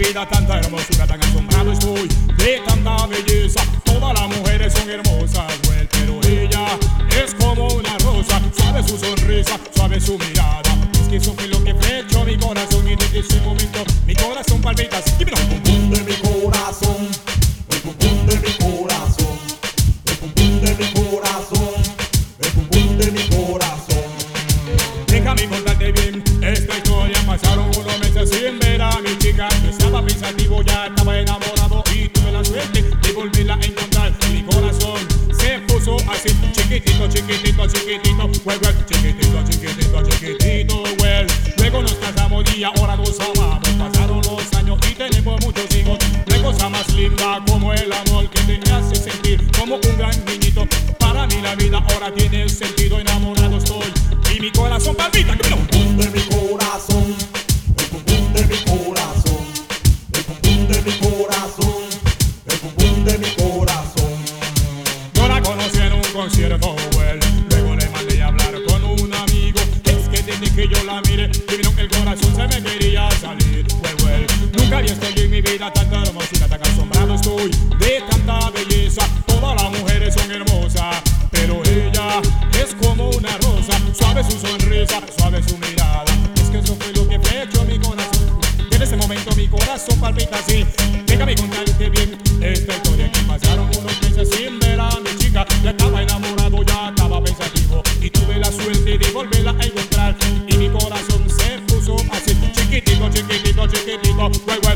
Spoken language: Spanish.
vida tanta hermosura, tan asombrado estoy de tanta belleza. Todas las mujeres son hermosas, well, pero ella es como una rosa. Suave su sonrisa, suave su mirada. Es que eso fue lo que flechó mi corazón y desde ese momento mi corazón palpita. Give it up. El pum pum de mi corazón, el pum pum de mi corazón, el pum pum de mi corazón, el pum pum de mi corazón. Déjame contarte bien esta historia. Pasaron unos meses sin ver a mi chica. Yo estaba pensativo, ya estaba enamorado y tuve la suerte de volverla a encontrar. Y mi corazón se puso así, chiquitito, chiquitito, chiquitito, well, well, chiquitito, chiquitito, chiquitito, well. Luego nos casamos y ahora nos amamos. Pasaron los años y tenemos muchos hijos. No hay cosa más linda como el amor que te hace sentir como un gran niñito. Para mí la vida ahora tiene sentido. Enamorado estoy y mi corazón palpita. El pum pum de mi corazón, el pum pum de mi corazón, el pum pum de mi corazón, el pum pum de mi corazón. Yo la conocí en un concierto, well. Luego le mandé a hablar con un amigo. Es que desde que yo la miré, vino el corazón se me quería salir, well, well. Nunca había estoy en mi vida tanta hermosura, tan asombrado estoy de tanta belleza. Todas las mujeres son hermosas, pero ella es como una rosa. Suave su sonrisa, suave su mirada. Es que eso fue lo que flechó mi corazón. En ese momento mi corazón palpita así. Déjame contarte bien esta historia. Que pasaron unos meses sin ver a mi chica. Ya estaba enamorado, ya estaba pensativo y tuve la suerte de volverla a encontrar. Y mi corazón se puso así, chiquitico, chiquitico, chiquitico, well,